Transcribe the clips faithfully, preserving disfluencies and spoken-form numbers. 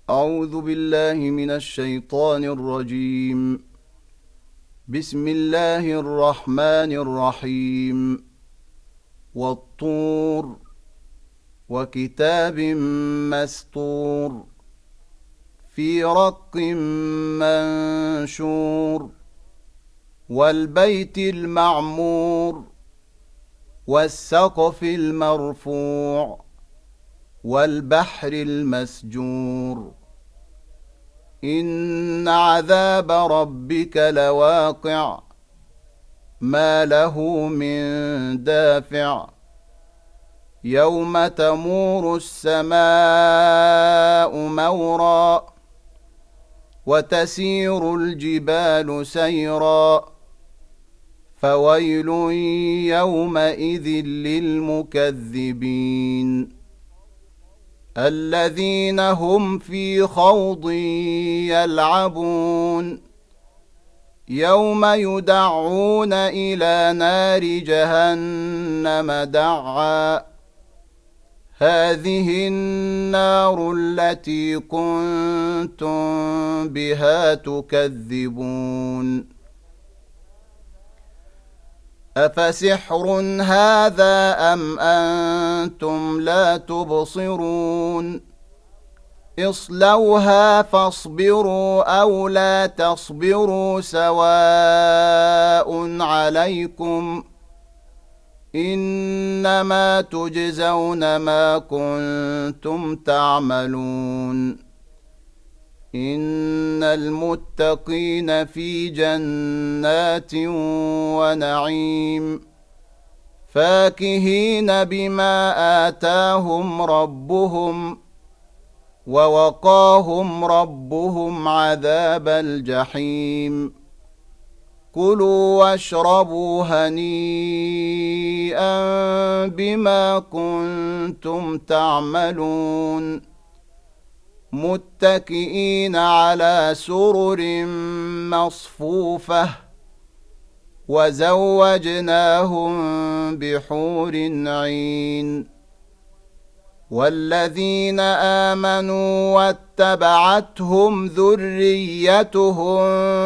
أعوذ بالله من الشيطان الرجيم. بسم الله الرحمن الرحيم. والطور وكتاب مسطور في رق منشور والبيت المعمور والسقف المرفوع والبحر المسجور إن عذاب ربك لواقع ما له من دافع يوم تمور السماء مورا وتسير الجبال سيرا فويل يومئذ للمكذبين الذين هم في خوض يلعبون يوم يدعون إلى نار جهنم دعا هذه النار التي كنتم بها تكذبون أفسحر هذا أم أنتم لا تبصرون اصلوها فاصبروا أو لا تصبروا سواء عليكم إنما تجزون ما كنتم تعملون إن المتقين في جنات ونعيم فاكهين بما آتاهم ربهم ووقاهم ربهم عذاب الجحيم كلوا واشربوا هنيئا بما كنتم تعملون متكئين على سرر مصفوفة وزوجناهم بحور عين والذين آمنوا واتبعتهم ذريتهم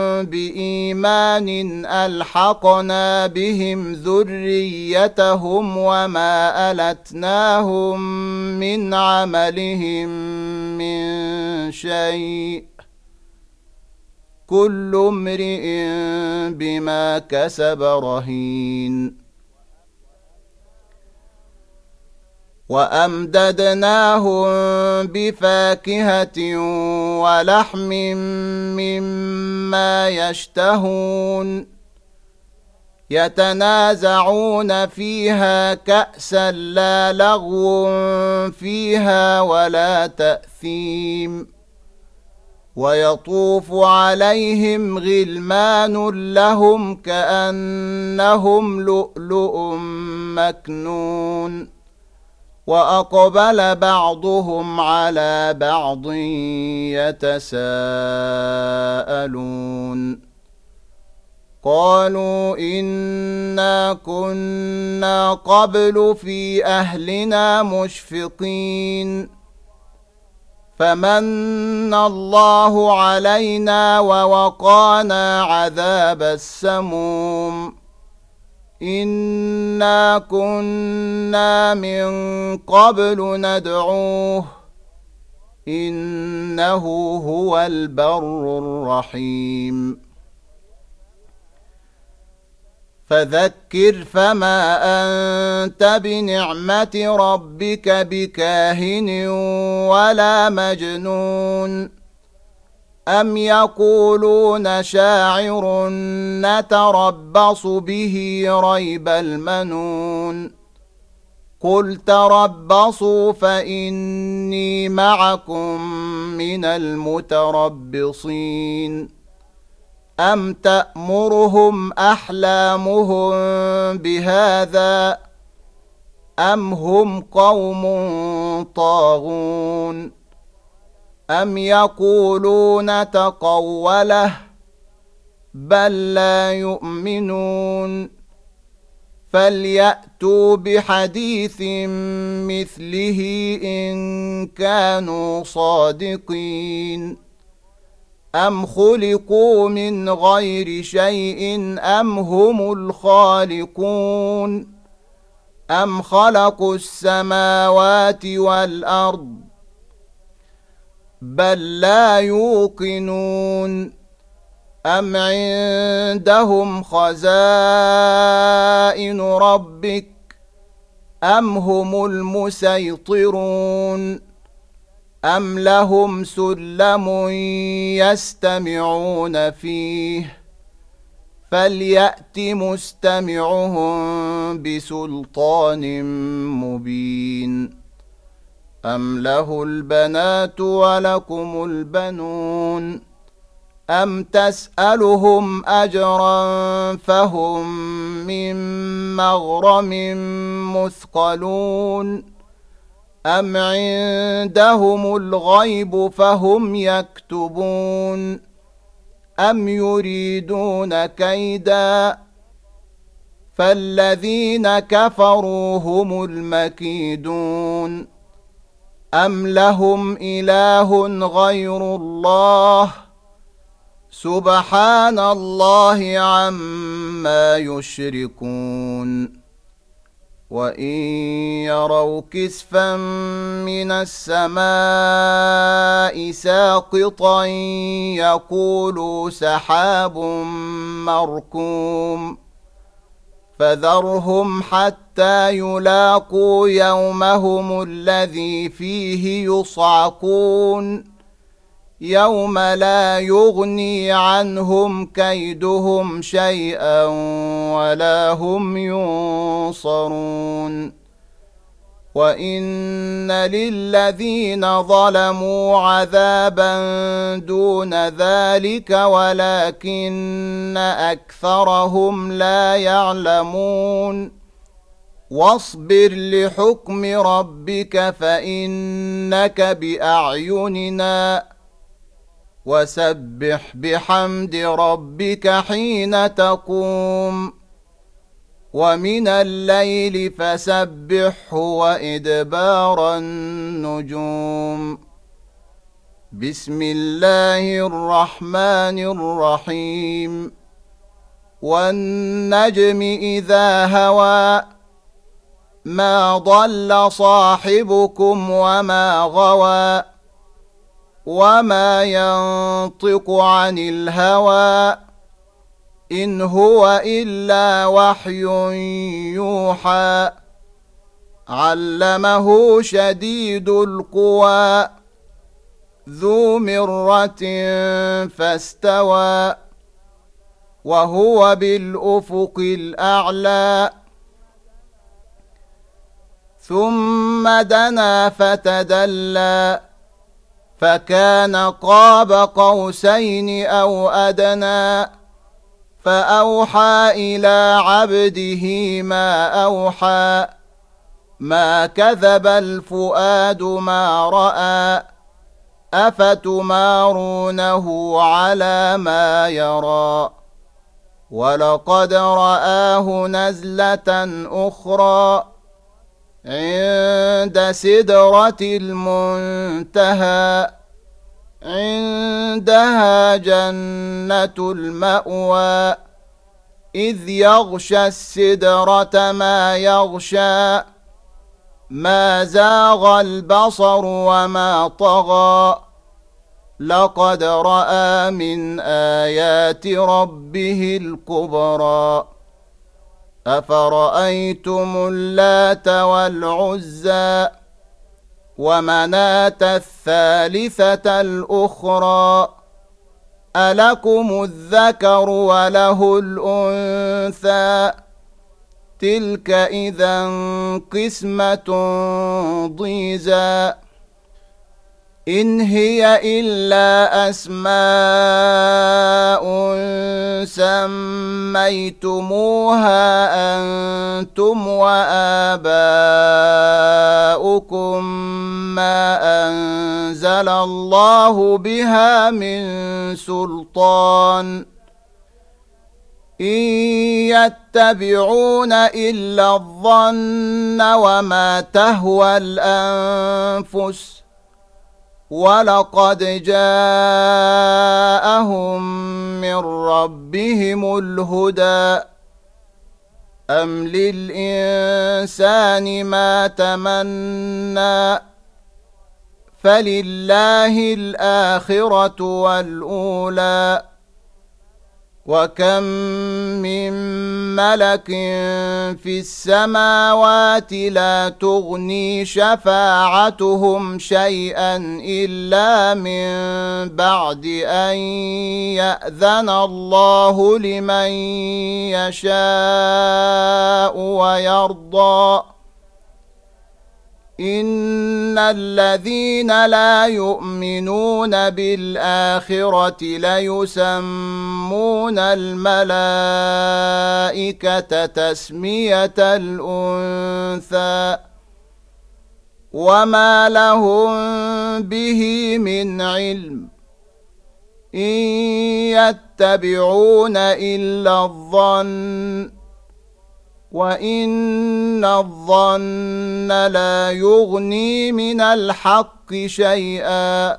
بإيمان ألحقنا بهم ذريتهم وما ألتناهم من عملهم من شيء كل امرئ بما كسب رهين وأمددناهم بفاكهة ولحم مما يشتهون يتنازعون فيها كأسا لا لغو فيها ولا تأثيم ويطوف عليهم غلمان لهم كأنهم لؤلؤ مكنون وأقبل بعضهم على بعض يتساءلون قالوا إنا كنا قبل في أهلنا مشفقين فمن الله علينا ووقانا عذاب السموم إنا كنا من قبل ندعوه إنه هو البر الرحيم فذكر فما أنت بنعمة ربك بكاهن ولا مجنون أم يقولون شاعر نتربص به ريب المنون قل تربصوا فإني معكم من المتربصين أم تأمرهم أحلامهم بهذا أم هم قوم طاغون أم يقولون تقوله بل لا يؤمنون فليأتوا بحديث مثله إن كانوا صادقين أم خلقوا من غير شيء أم هم الخالقون أم خلقوا السماوات والأرض بل لا يوقنون أم عندهم خزائن ربك أم هم المسيطرون أم لهم سلم يستمعون فيه فليأت مستمعهم بسلطان مبين أم له البنات ولكم البنون أم تسألهم أجرا فهم من مغرم مثقلون أم عندهم الغيب فهم يكتبون أم يريدون كيدا فالذين كفروا هم المكيدون أم لهم إله غير الله سبحان الله عما يشركون وإن يروا كسفا من السماء ساقطا يقولوا سحاب مركوم فذرهم حتى يلاقوا يومهم الذي فيه يصعقون يوم لا يغني عنهم كيدهم شيئا ولا هم ينصرون وإن للذين ظلموا عذابا دون ذلك ولكن أكثرهم لا يعلمون واصبر لحكم ربك فإنك بأعيننا وسبح بحمد ربك حين تقوم ومن الليل فسبحه وإدبار النجوم بسم الله الرحمن الرحيم والنجم إذا هوى ما ضل صاحبكم وما غوى وما ينطق عن الهوى إن هو إلا وحي يوحى علمه شديد القوى ذو مرة فاستوى وهو بالأفق الأعلى ثم دنا فتدلى فكان قاب قوسين أو أدنى فأوحى إلى عبده ما أوحى ما كذب الفؤاد ما رأى أفتمارونه على ما يرى ولقد رآه نزلة أخرى عند سدرة المنتهى عندها جنة المأوى إذ يغشى السدرة ما يغشى ما زاغ البصر وما طغى لقد رأى من آيات ربه الكبرى أفرأيتم اللات والعزى ومناة الثالثة الأخرى ألكم الذكر وله الأنثى تلك إذا قسمة ضيزى إن هي إلا أسماء سميتموها أنتم وآباؤكم ما أنزل الله بها من سلطان إن يتبعون إلا الظن وما تهوى الأنفس ولقد جاءهم من ربهم الهدى أم للإنسان ما تمنى فلله الآخرة والأولى وكم من ملك في السماوات لا تغني شفاعتهم شيئا إلا من بعد أن يأذن الله لمن يشاء ويرضى إن الذين لا يؤمنون بالآخرة ليسمون الملائكة تسمية الأنثى وما لهم به من علم إن يتبعون إلا الظن وإن الظن لا يغني من الحق شيئا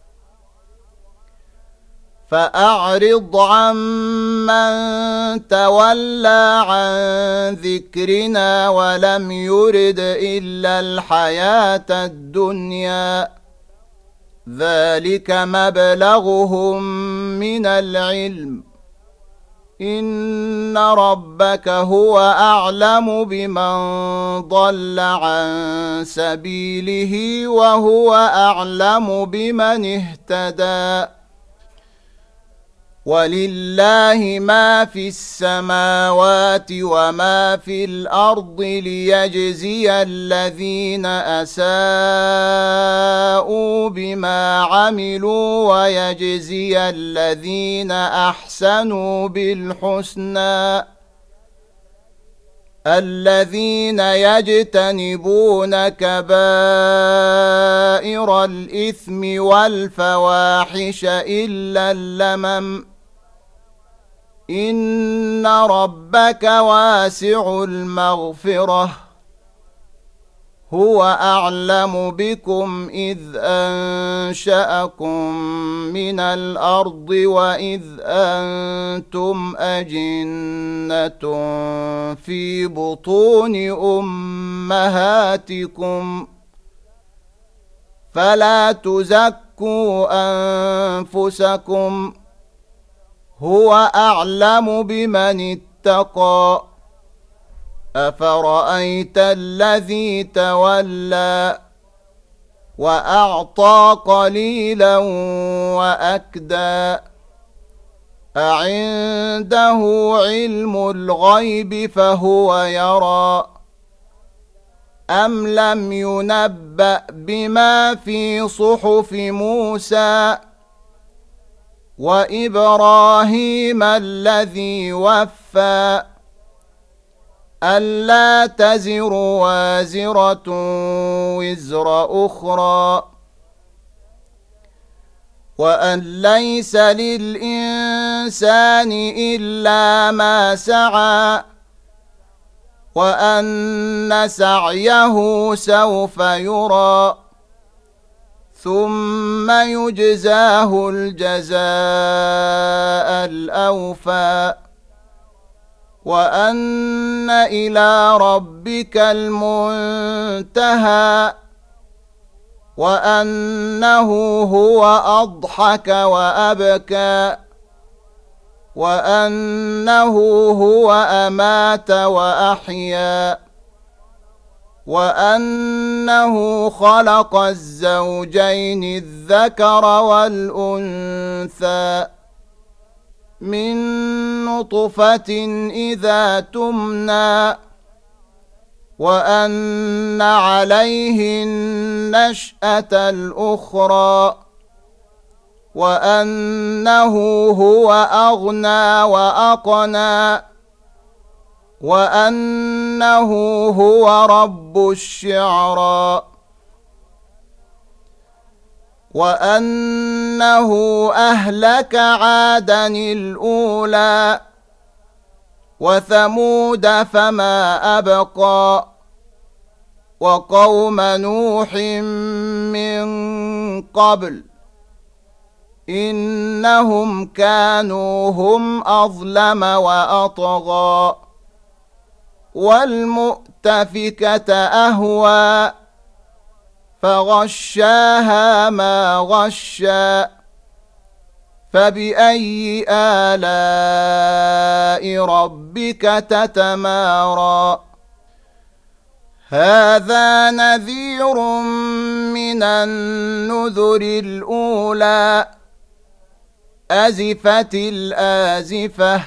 فأعرض عمن تولى عن ذكرنا ولم يرد إلا الحياة الدنيا ذلك مبلغهم من العلم إن ربك هو أعلم بمن ضل عن سبيله وهو أعلم بمن اهتدى ولله ما في السماوات وما في الأرض ليجزي الذين أساءوا بما عملوا ويجزي الذين أحسنوا بالحسنى الذين يجتنبون كبائر الإثم والفواحش إلا اللمم إن ربك واسع المغفرة هو أعلم بكم إذ أنشأكم من الأرض وإذ أنتم أجنة في بطون أمهاتكم فلا تزكوا أنفسكم هو أعلم بمن اتقى أفرأيت الذي تولى وأعطى قليلا وأكدى أعنده علم الغيب فهو يرى أم لم ينبأ بما في صحف موسى وإبراهيم الذي وفى ألا تزر وازرة وزر أخرى وأن ليس للإنسان إلا ما سعى وأن سعيه سوف يرى ثم يجزاه الجزاء الأوفى وأن إلى ربك المنتهى وأنه هو أضحك وأبكى وأنه هو أمات وأحيا وأنه خلق الزوجين الذكر والأنثى من نطفة إذا تمنى وأن عليه النشأة الأخرى وأنه هو أغنى وأقنى وأنه هو رب الشعرى وأنه أهلك عادا الأولى وثمود فما أبقى وقوم نوح من قبل إنهم كانوا هم أظلم وأطغى والمؤتفكة أهوى فغشاها ما غشى فبأي آلاء ربك تتمارى هذا نذير من النذر الأولى أزفت الآزفة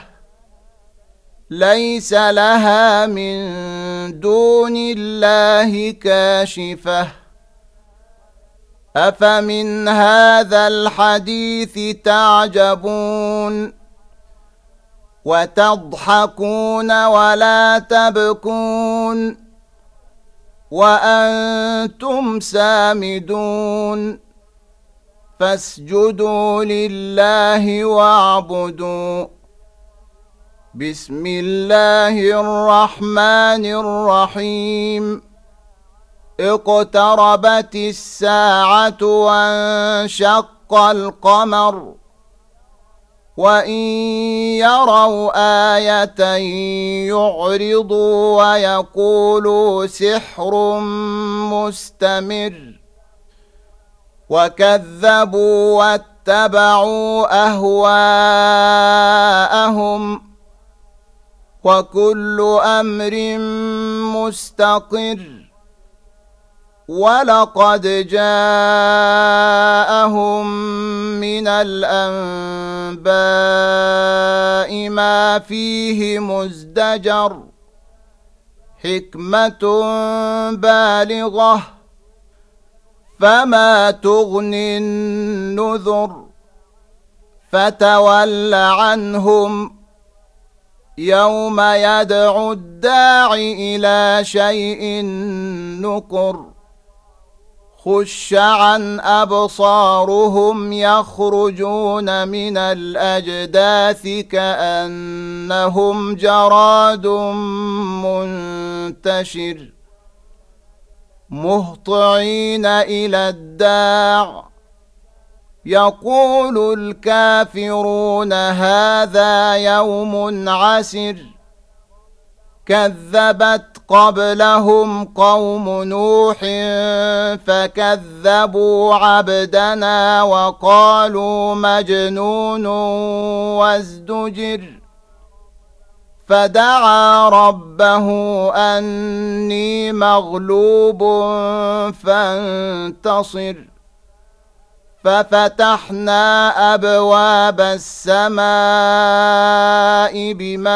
ليس لها من دون الله كاشفة أفمن هذا الحديث تعجبون وتضحكون ولا تبكون وأنتم سامدون فاسجدوا لله واعبدوا بسم الله الرحمن الرحيم اقتربت الساعة وانشق القمر وإن يروا آية يعرضوا ويقولوا سحر مستمر وكذبوا واتبعوا أهواءهم وكل أمر مستقر ولقد جاءهم من الأنباء ما فيه مزدجر حكمة بالغة فما تغني النذر فتول عنهم يوم يدعو الداع إلى شيء نكر خش عن أبصارهم يخرجون من الأجداث كأنهم جراد منتشر مهطعين إلى الداع يقول الكافرون هذا يوم عسر كذبت قبلهم قوم نوح فكذبوا عبدنا وقالوا مجنون وازدجر فدعا ربه أني مغلوب فانتصر ففتحنا أبواب السماء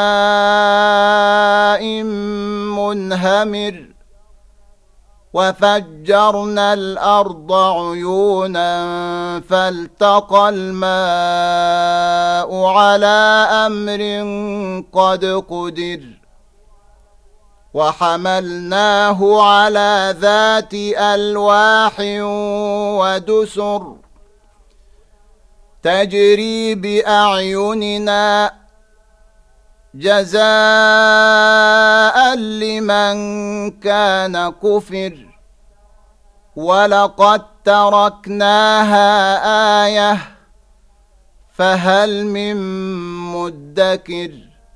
بماء منهمر وفجرنا الأرض عيونا فالتقى الماء على أمر قد قدر وحملناه على ذات ألواح ودسر تجري بأعيننا جزاء لمن كان كفر ولقد تركناها آية فهل من مدكر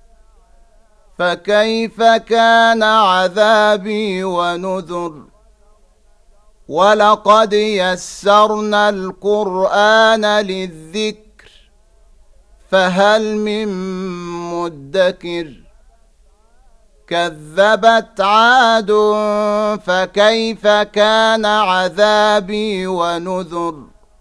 فكيف كان عذابي ونذر ولقد يسرنا القرآن للذكر فهل من مدكر كذبت عاد فكيف كان عذابي ونذر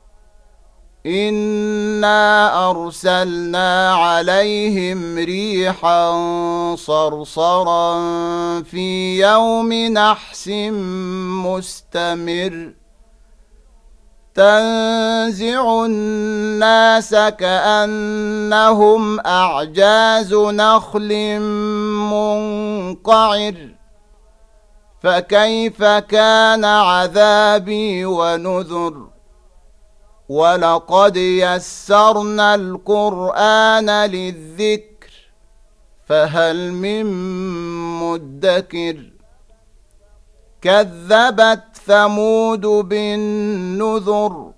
إنا أرسلنا عليهم ريحا صرصرا في يوم نحس مستمر تنزع الناس كأنهم أعجاز نخل منقعر فكيف كان عذابي ونذر ولقد يسرنا القرآن للذكر فهل من مدكر كذبت ثمود بالنذر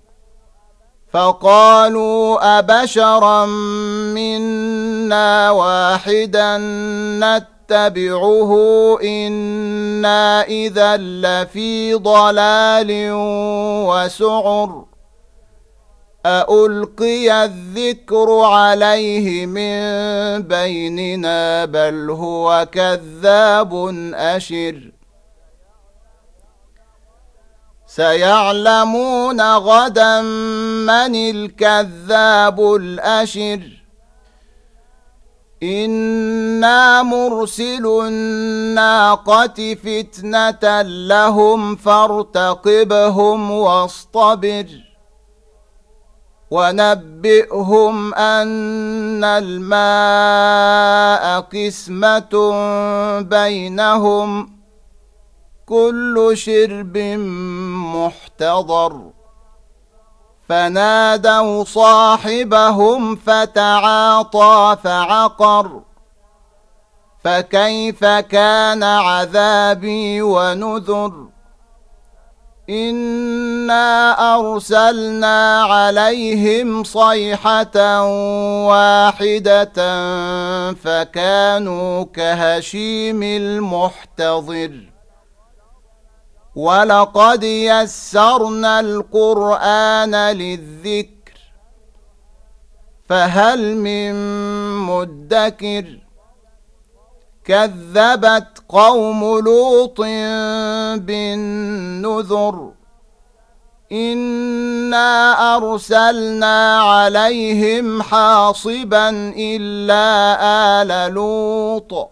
فقالوا أبشرا منا واحدا نتبعه إنا إذا لفي ضلال وسعر أألقي الذكر عليه من بيننا بل هو كذاب أشر سيعلمون غدا من الكذاب الأشر إنا مرسل الناقة فتنة لهم فارتقبهم واصطبر ونبئهم أن الماء قسمة بينهم كل شرب محتضر فنادوا صاحبهم فتعاطى فعقر فكيف كان عذابي ونذر إنا أرسلنا عليهم صيحة واحدة فكانوا كهشيم المحتضر ولقد يسرنا القرآن للذكر فهل من مدكر كذبت قوم لوط بالنذر إنا أرسلنا عليهم حاصبا إلا آل لوط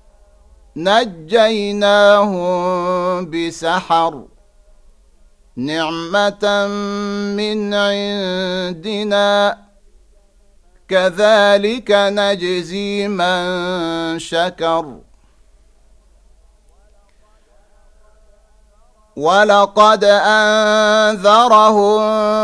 نجيناهم بسحر نعمة من عندنا كذلك نجزي من شكر ولقد أنذرهم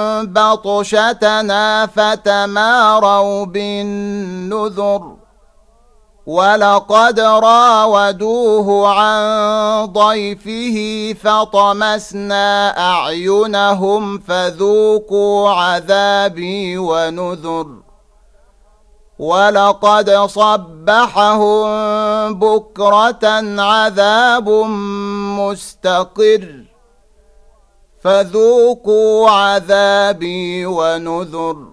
بطشتنا فتماروا بالنذر ولقد راودوه عن ضيفه فطمسنا أعينهم فذوقوا عذابي ونذر ولقد صبحهم بكرة عذاب مستقر فذوقوا عذابي ونذر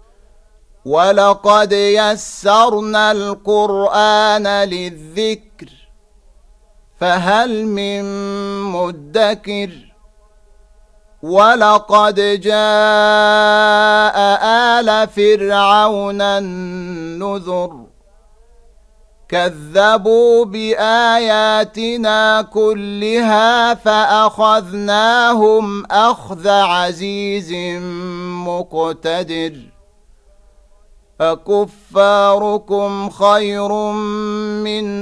ولقد يسرنا القرآن للذكر فهل من مدكر ولقد جاء آل فرعون النذر كذبوا بآياتنا كلها فأخذناهم أخذ عزيز مقتدر أكفاركم خير من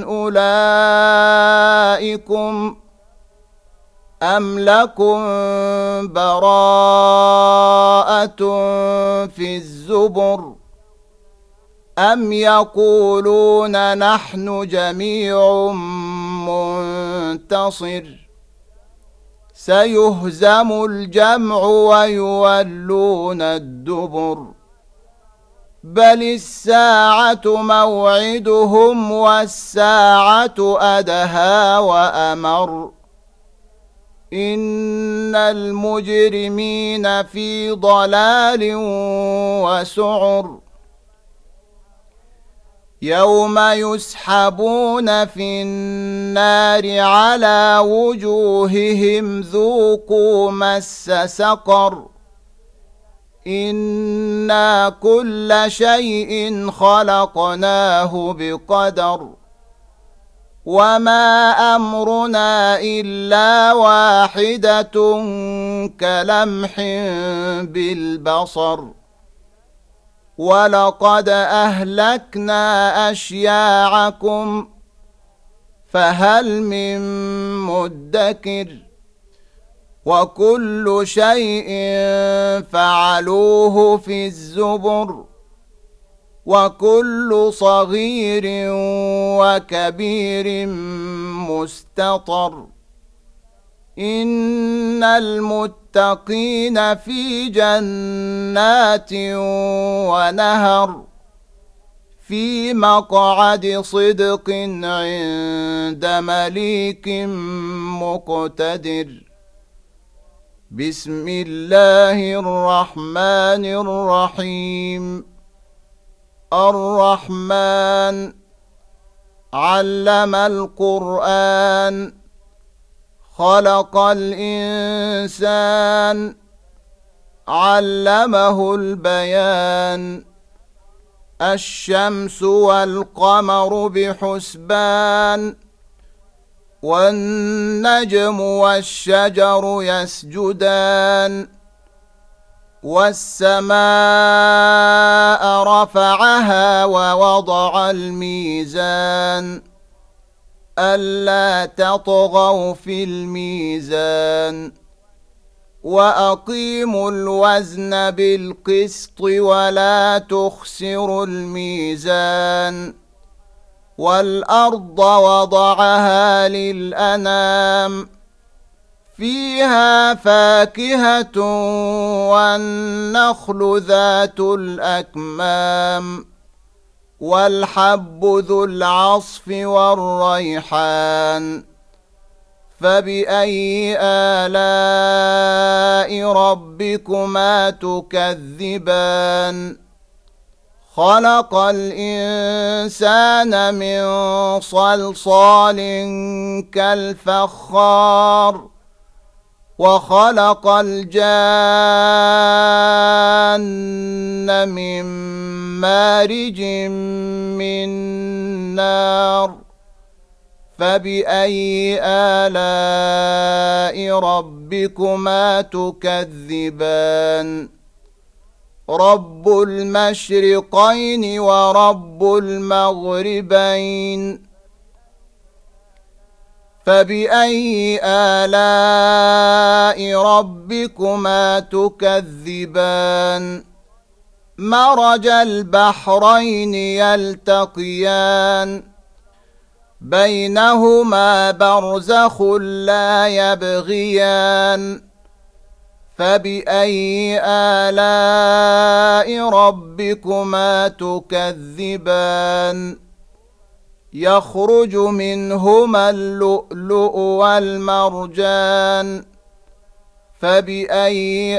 أولئكم أم لكم براءة في الزبر أم يقولون نحن جميع منتصر سيهزم الجمع ويولون الدبر بل الساعة موعدهم والساعة أدهى وأمر إن المجرمين في ضلال وسعر يوم يسحبون في النار على وجوههم ذوقوا مس سقر إنا كل شيء خلقناه بقدر وما أمرنا إلا واحدة كلمح بالبصر ولقد أهلكنا أشياعكم فهل من مدكر وكل شيء فعلوه في الزبر وكل صغير وكبير مستطر إن المتقين في جنات ونهر في مقعد صدق عند مليك مقتدر بسم الله الرحمن الرحيم الرحمن علم القرآن خلق الإنسان علمه البيان الشمس والقمر بحسبان والنجم والشجر يسجدان والسماء رفعها ووضع الميزان ألا تطغوا في الميزان وأقيموا الوزن بالقسط ولا تخسروا الميزان والأرض وضعها للأنام فيها فاكهة والنخل ذات الأكمام والحب ذو العصف والريحان فبأي آلاء ربكما تكذبان خلق الإنسان من صلصال كالفخار وخلق الجان من مارج من نار فبأي آلاء ربكما تكذبان رب المشرقين ورب المغربين فبأي آلاء ربكما تكذبان مرج البحرين يلتقيان بينهما برزخ لا يبغيان فبأي آلاء ربكما تكذبان يخرج منهما اللؤلؤ والمرجان فبأي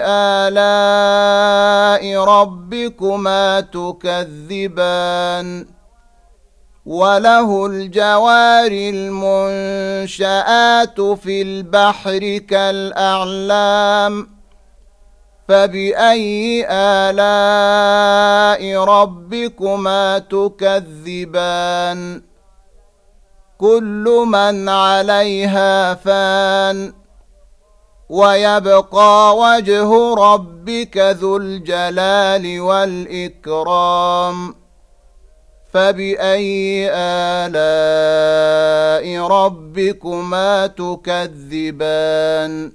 آلاء ربكما تكذبان وله الجوار المنشآت في البحر كالأعلام فبأي آلاء ربكما تكذبان كل من عليها فان ويبقى وجه ربك ذو الجلال والإكرام فبأي آلاء ربكما تكذبان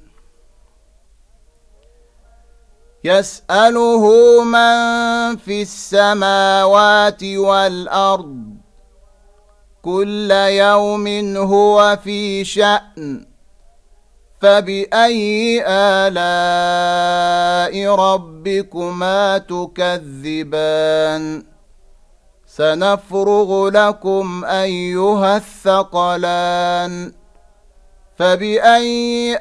يسأله من في السماوات والأرض كل يوم هو في شأن فبأي آلاء ربكما تكذبان سنفرغ لكم أيها الثقلان فبأي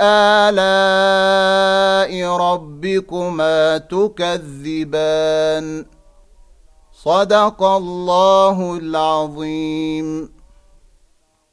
آلاء ربكما تكذبان صدق الله العظيم.